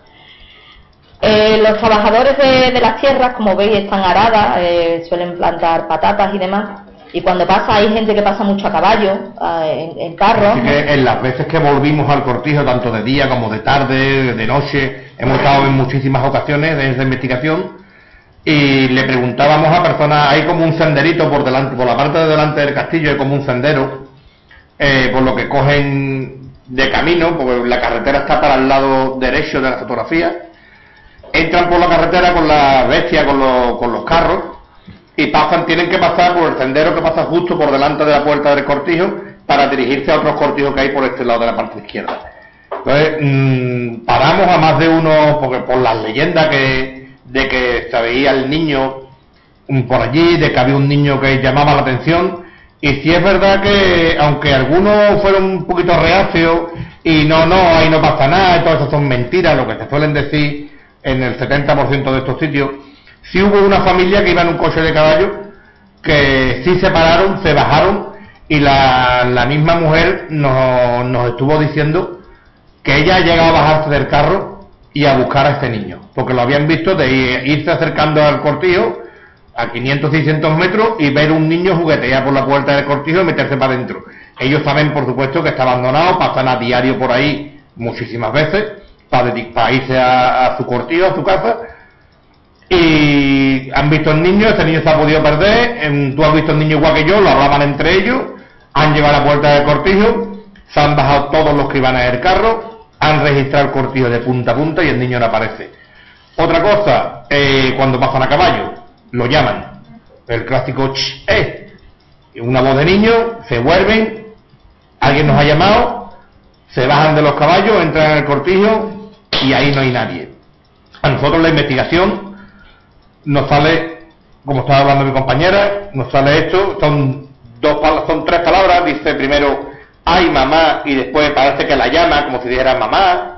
Eh, los trabajadores de, de las tierras, como veis, están aradas, eh, suelen plantar patatas y demás. Y cuando pasa, hay gente que pasa mucho a caballo, eh, en, en carros. Así que en las veces que volvimos al cortijo, tanto de día como de tarde, de noche, hemos estado en muchísimas ocasiones de esa investigación y le preguntábamos a personas, hay como un senderito por delante, por la parte de delante del castillo hay como un sendero, eh, por lo que cogen de camino, porque la carretera está para el lado derecho de la fotografía, entran por la carretera con la bestia, con los, con los carros, y pasan, tienen que pasar por el sendero que pasa justo por delante de la puerta del cortijo para dirigirse a otros cortijos que hay por este lado de la parte izquierda. Entonces, mmm, paramos a más de uno, porque por las leyendas que, de que se veía el niño por allí, de que había un niño que llamaba la atención, y si es verdad que, aunque algunos fueron un poquito reacios, y no, no, ahí no pasa nada, y todo eso son mentiras, lo que se suelen decir en el setenta por ciento de estos sitios, sí hubo una familia que iba en un coche de caballo que sí se pararon, se bajaron y la, la misma mujer nos, nos estuvo diciendo que ella ha llegado a bajarse del carro y a buscar a este niño, porque lo habían visto de ir, irse acercando al cortijo a quinientos, seiscientos metros y ver un niño juguetear por la puerta del cortijo y meterse para adentro. Ellos saben, por supuesto, que está abandonado, pasan a diario por ahí muchísimas veces para, para irse a, a su cortijo, a su casa. Y han visto el niño, este niño se ha podido perder, en, tú has visto el niño igual que yo, lo hablaban entre ellos, han llevado a la puerta del cortijo, se han bajado todos los que iban en el carro, han registrado el cortijo de punta a punta y el niño no aparece. Otra cosa, eh, cuando pasan a caballo, lo llaman, el clásico ch, eh, una voz de niño, se vuelven, alguien nos ha llamado, se bajan de los caballos, entran en el cortijo y ahí no hay nadie. A nosotros la investigación nos sale, como estaba hablando mi compañera, nos sale esto, son dos son tres palabras, dice primero ay mamá y después parece que la llama como si dijera mamá.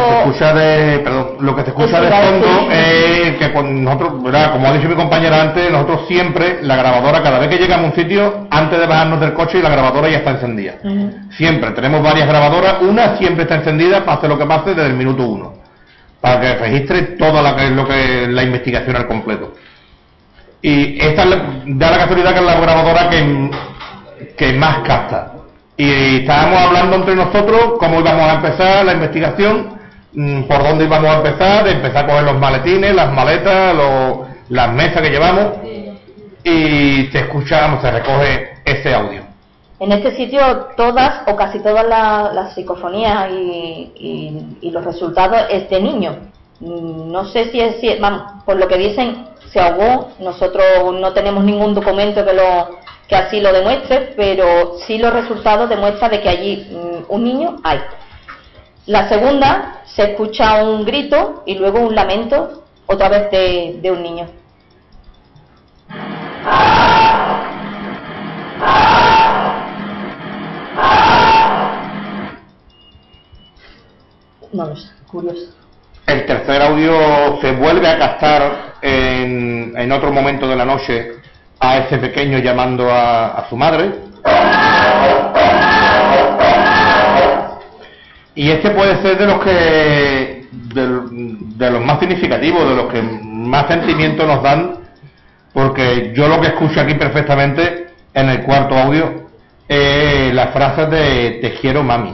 se escucha de, perdón, lo que se escucha de fondo es que con nosotros, ¿verdad? Como ha dicho mi compañera antes, nosotros siempre, la grabadora, cada vez que llegamos a un sitio, antes de bajarnos del coche, la grabadora ya está encendida. Uh-huh. Siempre, tenemos varias grabadoras, una siempre está encendida, pase lo que pase, desde el minuto uno, para que registre toda la, lo que la investigación al completo. Y esta da la casualidad que es la grabadora que, que más capta. Y estábamos hablando entre nosotros cómo íbamos a empezar la investigación, por dónde íbamos a empezar, de empezar a coger los maletines, las maletas, los, las mesas que llevamos, y se escucha, se recoge ese audio. En este sitio todas o casi todas las la psicofonías y, y, y los resultados es de niños. No sé si es, si, vamos, por lo que dicen, se ahogó. Nosotros no tenemos ningún documento que lo que así lo demuestre, pero sí los resultados demuestran de que allí mm, un niño hay. La segunda, se escucha un grito y luego un lamento, otra vez de, de un niño. No lo sé, curioso. El tercer audio se vuelve a captar en, en otro momento de la noche a ese pequeño llamando a, a su madre. Y este puede ser de los que de, de los más significativos, de los que más sentimiento nos dan, porque yo lo que escucho aquí perfectamente en el cuarto audio es las frases de "te quiero, mami".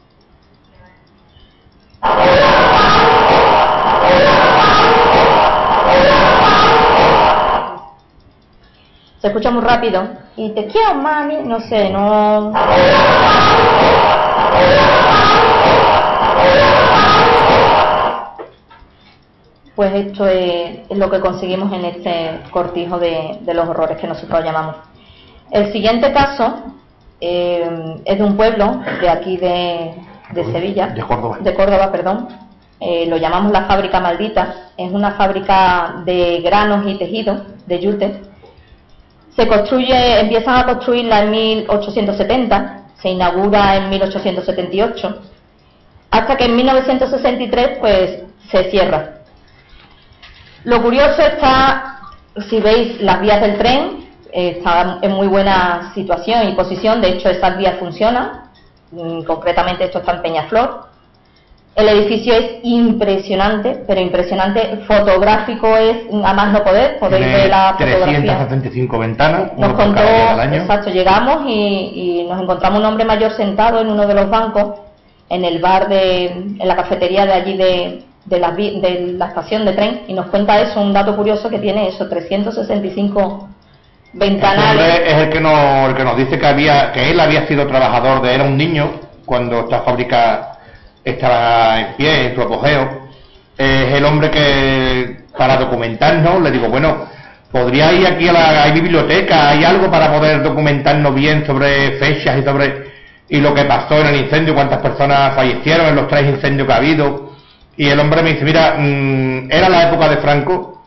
Se escucha muy rápido y "te quiero, mami", no sé, no. Pues esto es, es lo que conseguimos en este cortijo de, de los horrores que nosotros llamamos. El siguiente caso eh, es de un pueblo de aquí de, de Sevilla, de Córdoba, de Córdoba, perdón. Eh, lo llamamos la fábrica maldita. Es una fábrica de granos y tejidos, de yute. Se construye, empiezan a construirla en mil ochocientos setenta, se inaugura en mil ochocientos setenta y ocho, hasta que en mil novecientos sesenta y tres pues se cierra. Lo curioso está, si veis las vías del tren, eh, están en muy buena situación y posición. De hecho, esas vías funcionan, mm, concretamente esto está en Peñaflor. El edificio es impresionante, pero impresionante, fotográfico es a más no poder, podéis ver la fotografía. trescientas setenta y cinco ventanas, nos contó, exacto, llegamos y, y nos encontramos un hombre mayor sentado en uno de los bancos, en el bar, de, en la cafetería de allí de, de, la, de la estación de tren, y nos cuenta eso, un dato curioso que tiene eso, trescientas sesenta y cinco ventanales. Este es el que, nos, el que nos dice que, había, que él había sido trabajador de, era un niño, cuando esta fábrica estaba en pie, en su apogeo. Es el hombre que, para documentarnos, le digo, bueno, ¿podría ir aquí a la hay biblioteca, hay algo para poder documentarnos bien sobre fechas y sobre y lo que pasó en el incendio, cuántas personas fallecieron en los tres incendios que ha habido? Y el hombre me dice, mira, mmm, era la época de Franco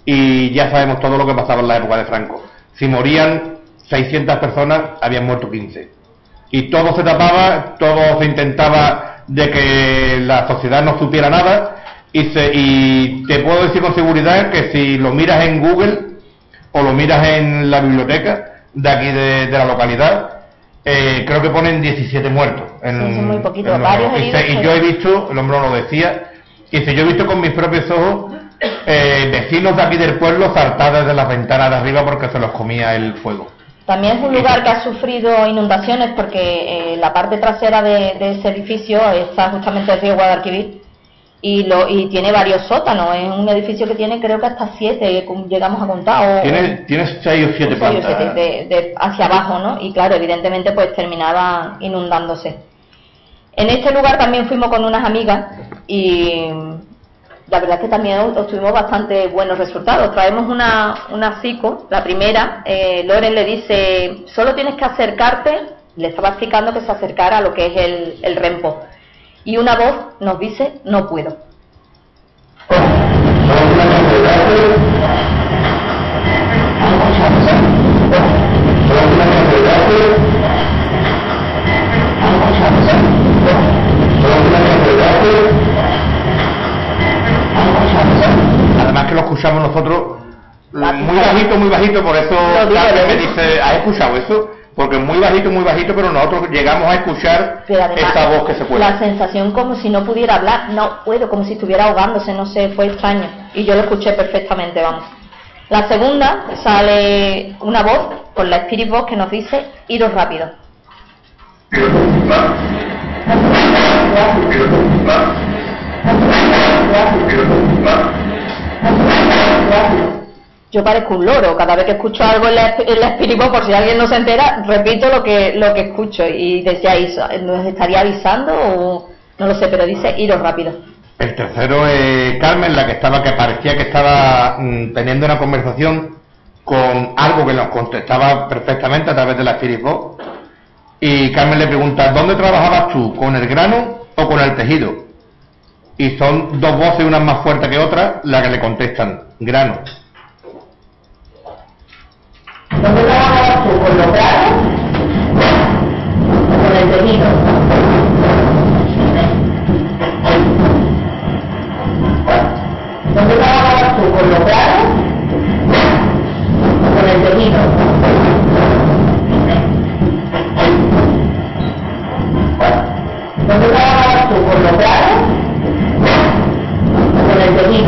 y ya sabemos todo lo que pasaba en la época de Franco. Si morían seiscientas personas, habían muerto quince. Y todo se tapaba, todo se intentaba de que la sociedad no supiera nada, y, se, y te puedo decir con seguridad que si lo miras en Google o lo miras en la biblioteca de aquí de, de la localidad, eh, creo que ponen diecisiete muertos en, sí, muy poquito, en varios y, heridos, se, y yo he visto, el hombre lo decía, y si yo he visto con mis propios ojos eh, vecinos de aquí del pueblo saltar desde las ventanas de arriba porque se los comía el fuego. También es un lugar que ha sufrido inundaciones porque eh, la parte trasera de, de ese edificio está justamente el río Guadalquivir y, lo, y tiene varios sótanos. Es un edificio que tiene creo que hasta siete, llegamos a contar. O, tiene, tiene seis o siete plantas. Seis o siete de, de, hacia abajo, ¿no? Y claro, evidentemente pues terminaba inundándose. En este lugar también fuimos con unas amigas y la verdad es que también obtuvimos bastante buenos resultados. Traemos una, una psico, la primera, eh, Loren le dice, solo tienes que acercarte, le estaba explicando que se acercara a lo que es el, el rempo. Y una voz nos dice, no puedo. escuchamos nosotros muy bajito, muy bajito, por eso Carmen me dice, ¿has escuchado eso? Porque es muy bajito, muy bajito, pero nosotros llegamos a escuchar esa voz que se puede. La sensación como si no pudiera hablar, no puedo, como si estuviera ahogándose, no sé, fue extraño. Y yo lo escuché perfectamente, vamos. La segunda, sale una voz, con la Spirit Box, que nos dice, iros rápido. Yo parezco un loro, cada vez que escucho algo en la, en la Spirit Box, por si alguien no se entera, repito lo que lo que escucho. Y decía, ¿nos estaría avisando o no lo sé? Pero dice, iros rápido. El tercero es Carmen, la que estaba, que parecía que estaba mmm, teniendo una conversación con algo que nos contestaba perfectamente a través de la Spirit Box. Y Carmen le pregunta, ¿dónde trabajabas tú? ¿Con el grano o con el tejido? Y son dos voces, una más fuerte que otra, la que le contestan, grano. ¿Dónde trabajabas tú? ¿Con los granos o con el tejido? ¿Dónde trabajabas tú? ¿Con los granos o con el tejido? ¿Dónde trabajabas tú? ¿Con los granos o con el tejido?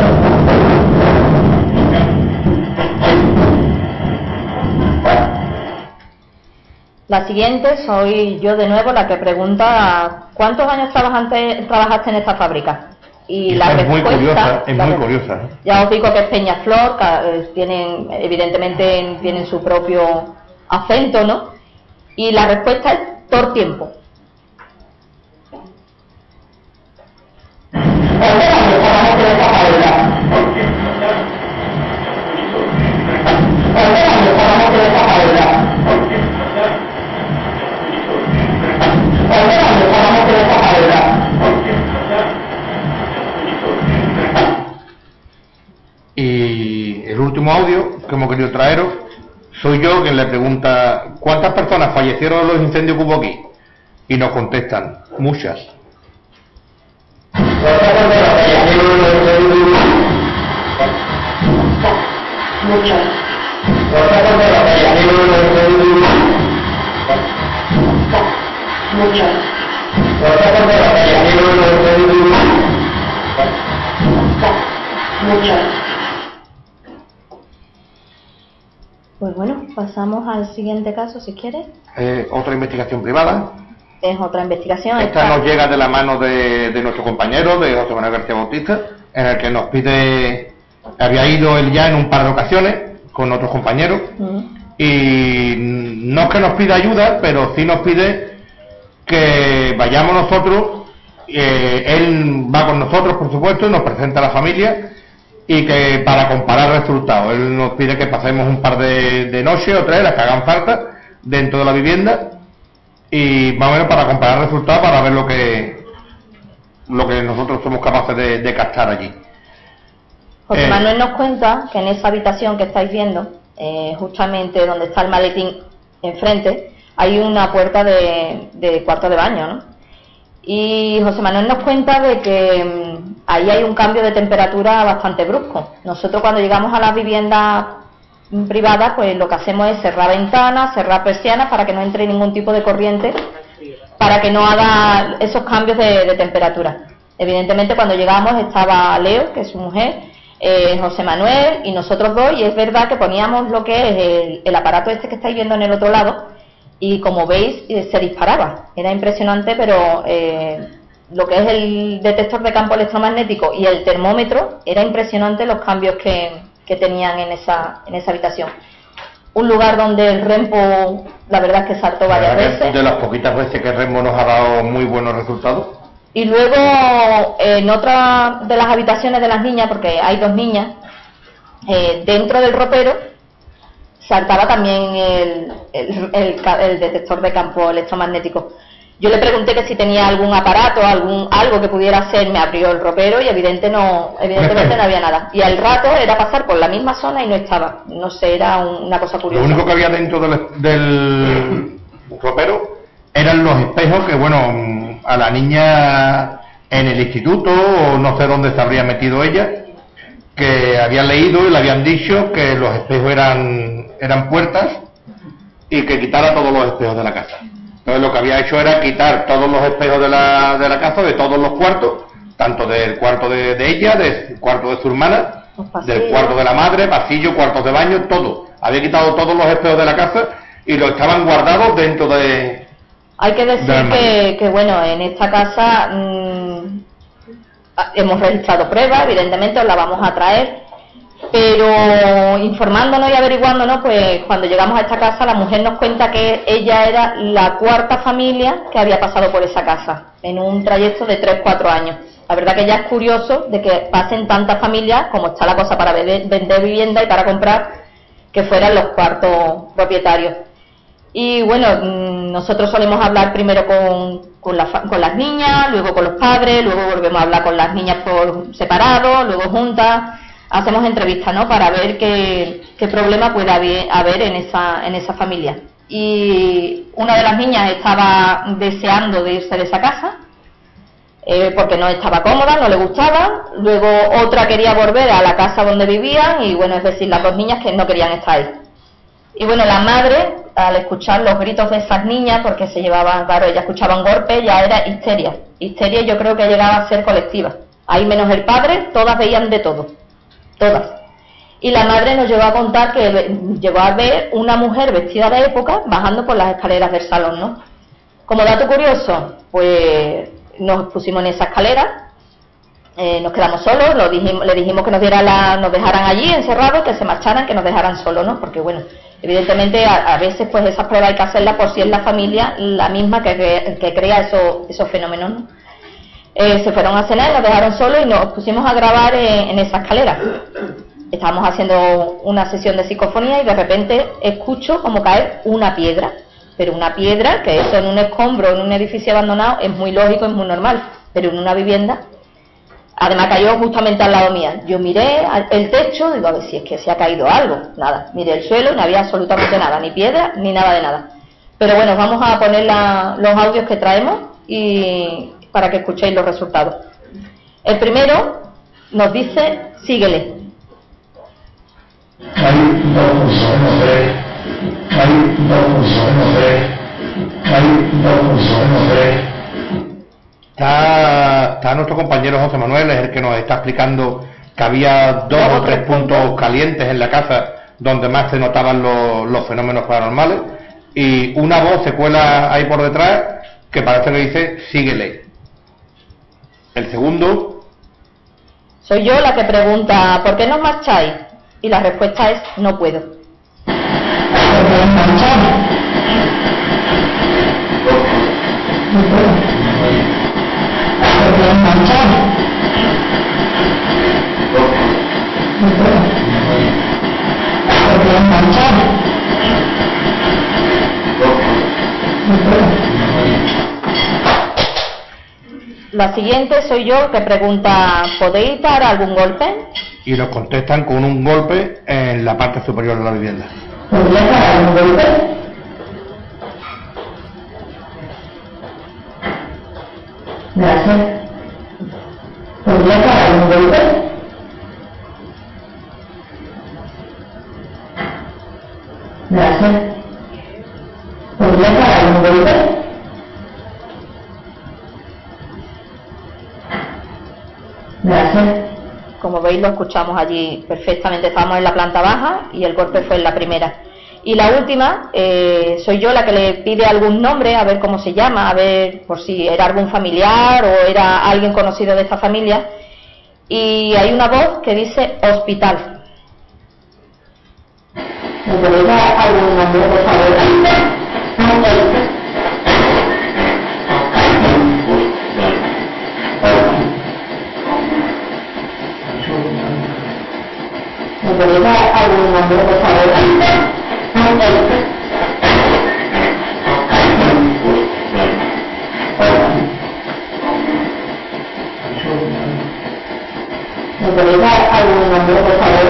La siguiente soy yo de nuevo la que pregunta ¿cuántos años trabajaste, trabajaste en esta fábrica? Y la es muy respuesta, curiosa, es la, muy curiosa. Ya os digo que es Peñaflor, que tienen, evidentemente tienen su propio acento, ¿no? Y la respuesta es por tiempo. Y el último audio que hemos querido traeros, soy yo quien le pregunta ¿cuántas personas fallecieron en los incendios que hubo aquí? Y nos contestan, muchas. Muchas. Muchas. Muchas. Pues bueno, pasamos al siguiente caso, si quieres. Eh, otra investigación privada. Es otra investigación. Esta Esta... nos llega de la mano de, de nuestro compañero, de José Manuel García Bautista, en el que nos pide, había ido él ya en un par de ocasiones con otros compañeros, uh-huh. Y no es que nos pida ayuda, pero sí nos pide que vayamos nosotros, eh, él va con nosotros, por supuesto, y nos presenta a la familia, y que para comparar resultados, él nos pide que pasemos un par de, de noches o tres, las que hagan falta, dentro de la vivienda, y más o menos para comparar resultados, para ver lo que lo que nosotros somos capaces de, de captar allí. José eh, Manuel nos cuenta que en esa habitación que estáis viendo, eh, justamente donde está el maletín enfrente, hay una puerta de, de cuarto de baño, ¿no? Y José Manuel nos cuenta de que mmm, ahí hay un cambio de temperatura bastante brusco. Nosotros cuando llegamos a las viviendas privadas, pues lo que hacemos es cerrar ventanas, cerrar persianas para que no entre ningún tipo de corriente, para que no haga esos cambios de, de temperatura. Evidentemente cuando llegamos estaba Leo, que es su mujer, eh, José Manuel y nosotros dos, y es verdad que poníamos lo que es el, el aparato este que estáis viendo en el otro lado, y como veis se disparaba. Era impresionante, pero eh, lo que es el detector de campo electromagnético y el termómetro, era impresionante los cambios que, que tenían en esa, en esa habitación. Un lugar donde el Rempo, la verdad es que saltó varias veces. De las poquitas veces que el Rempo nos ha dado muy buenos resultados. Y luego en otra de las habitaciones de las niñas, porque hay dos niñas, eh, dentro del ropero saltaba también el, el, el, el detector de campo electromagnético. Yo le pregunté que si tenía algún aparato, algún algo que pudiera hacer, me abrió el ropero y evidente no, evidentemente no había nada. Y al rato era pasar por la misma zona y no estaba. No sé, era un, una cosa curiosa. Lo único que había dentro del, del ropero eran los espejos que, bueno, a la niña en el instituto, o no sé dónde se habría metido ella, que habían leído y le habían dicho que los espejos eran, eran puertas y que quitara todos los espejos de la casa. Entonces lo que había hecho era quitar todos los espejos de la, de la casa, de todos los cuartos, tanto del cuarto de, de ella, del cuarto de su hermana, del cuarto de la madre, pasillo, cuartos de baño, todo. Había quitado todos los espejos de la casa y los estaban guardados dentro de... Hay que decir de que, que, bueno, en esta casa mmm, hemos registrado pruebas, evidentemente os la vamos a traer, pero informándonos y averiguándonos, pues cuando llegamos a esta casa la mujer nos cuenta que ella era la cuarta familia que había pasado por esa casa, en un trayecto de tres cuatro años. La verdad que ya es curioso de que pasen tantas familias, como está la cosa para vender vivienda y para comprar, que fueran los cuartos propietarios. Y bueno, nosotros solemos hablar primero con, con, la, con las niñas, luego con los padres, luego volvemos a hablar con las niñas por separado, luego juntas, hacemos entrevistas, ¿no?, para ver qué, qué problema puede haber, haber en esa, en esa familia. Y una de las niñas estaba deseando de irse de esa casa, eh, porque no estaba cómoda, no le gustaba. Luego otra quería volver a la casa donde vivían y bueno, es decir, las dos niñas que no querían estar ahí. Y bueno, la madre, al escuchar los gritos de esas niñas, porque se llevaban, claro, ellas escuchaban golpes, ya era histeria. Histeria yo creo que llegaba a ser colectiva. Ahí menos el padre, todas veían de todo. Todas. Y la madre nos llegó a contar que llegó a ver una mujer vestida de época bajando por las escaleras del salón, ¿no? Como dato curioso, pues nos pusimos en esa escalera, eh, nos quedamos solos, lo dijimos, le dijimos que nos, diera la, nos dejaran allí encerrados, que se marcharan, que nos dejaran solos, ¿no? Porque bueno, evidentemente a, a veces pues esas pruebas hay que hacerlas por si es la familia la misma que, que, que crea eso, esos fenómenos, ¿no? Eh, se fueron a cenar, nos dejaron solos y nos pusimos a grabar en, en esa escalera. Estábamos haciendo una sesión de psicofonía y de repente escucho como caer una piedra, pero una piedra, que eso en un escombro, en un edificio abandonado, es muy lógico, es muy normal, pero en una vivienda, además cayó justamente al lado mía. Yo miré el techo, digo a ver si es que se ha caído algo, nada, miré el suelo y no había absolutamente nada, ni piedra, ni nada de nada. Pero bueno, vamos a poner la, los audios que traemos y para que escuchéis los resultados. El primero nos dice, síguele. Hay dos funciones de, hay dos funciones de, hay dos funciones de. Está, está nuestro compañero José Manuel, es el que nos está explicando que había dos o tres puntos calientes en la casa donde más se notaban los, los fenómenos paranormales, y una voz se cuela ahí por detrás que parece que dice, síguele. El segundo. Soy yo la que pregunta, ¿por qué no marcháis? Y la respuesta es, no puedo. La siguiente soy yo que pregunta, ¿podéis dar algún golpe? Y nos contestan con un golpe en la parte superior de la vivienda. ¿Podría dar algún golpe? Gracias. ¿Podría dar algún golpe? Gracias. ¿Podría dar algún golpe? Gracias. Como veis, lo escuchamos allí perfectamente. Estábamos en la planta baja y el golpe fue en la primera. Y la última, eh, soy yo la que le pide algún nombre, a ver cómo se llama, a ver por si era algún familiar o era alguien conocido de esta familia. Y hay una voz que dice hospital. ¿Me podéis dar algún nombre, por favor? ¿Me podéis dar algún nombre, por favor? ¿Me podéis dar algún nombre, por favor?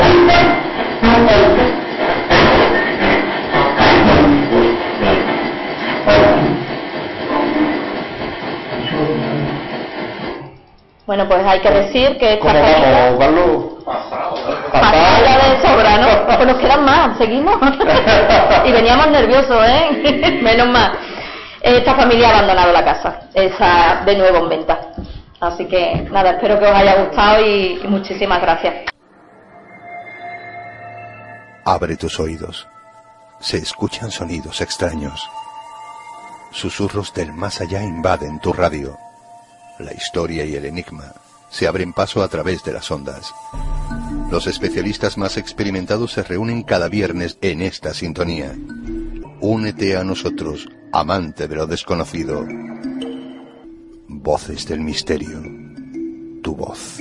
Bueno, pues hay que decir que esta ¿Cómo familia... vamos, Carlos? Papaya de sobra, ¿no? Pues nos quedan más, seguimos. Y veníamos nerviosos, ¿eh? Menos mal. Esta familia ha abandonado la casa, está de nuevo en venta. Así que nada, espero que os haya gustado y, y muchísimas gracias. Abre tus oídos. Se escuchan sonidos extraños. Susurros del más allá invaden tu radio. La historia y el enigma se abren paso a través de las ondas. Los especialistas más experimentados se reúnen cada viernes en esta sintonía. Únete a nosotros, amante de lo desconocido. Voces del misterio. Tu voz.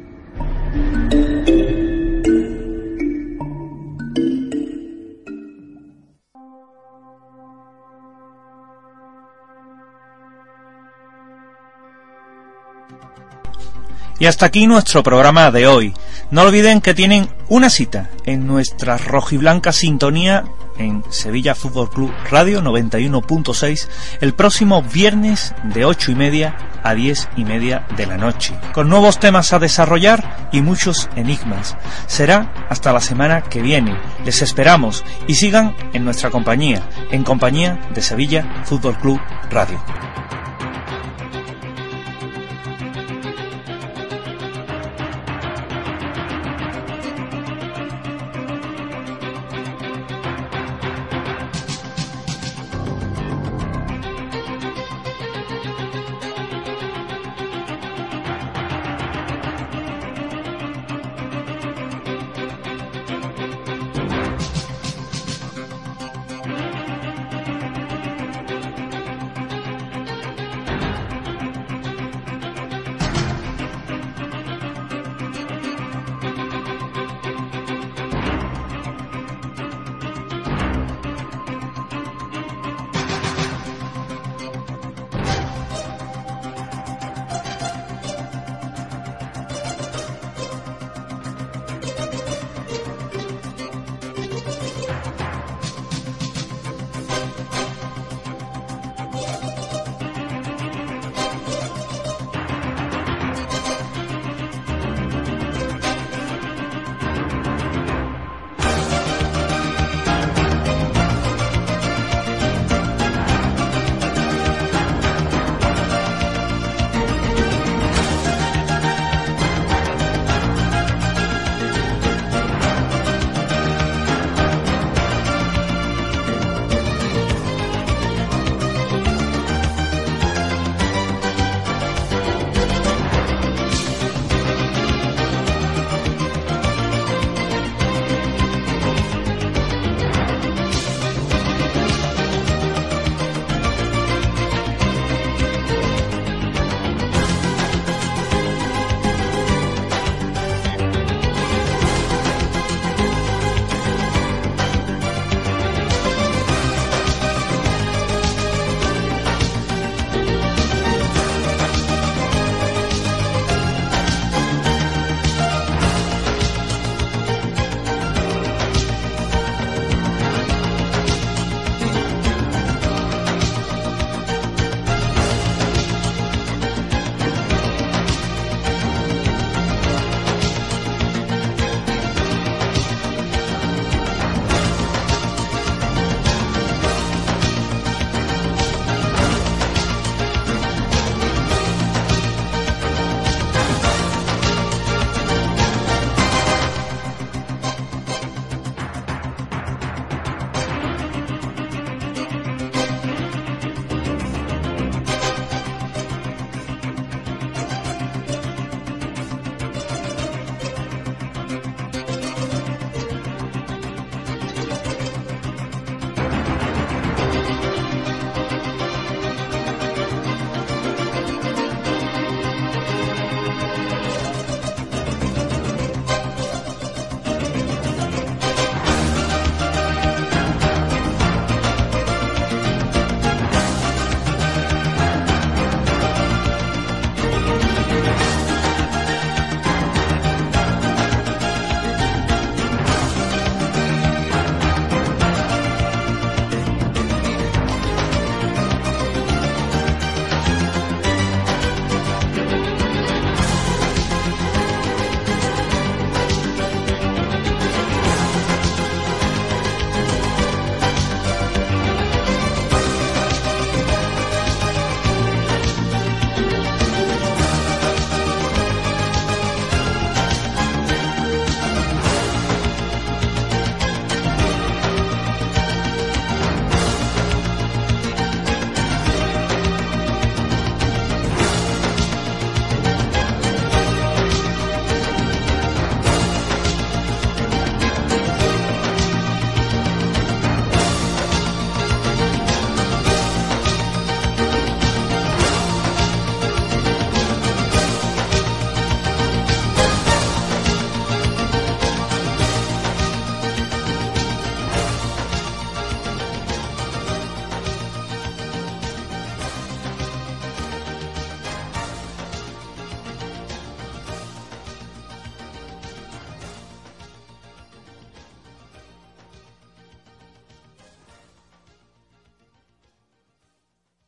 Y hasta aquí nuestro programa de hoy. No olviden que tienen una cita en nuestra rojiblanca sintonía en Sevilla Fútbol Club Radio noventa y uno punto seis el próximo viernes de ocho y media a diez y media de la noche, con nuevos temas a desarrollar y muchos enigmas. Será hasta la semana que viene. Les esperamos y sigan en nuestra compañía, en compañía de Sevilla Fútbol Club Radio.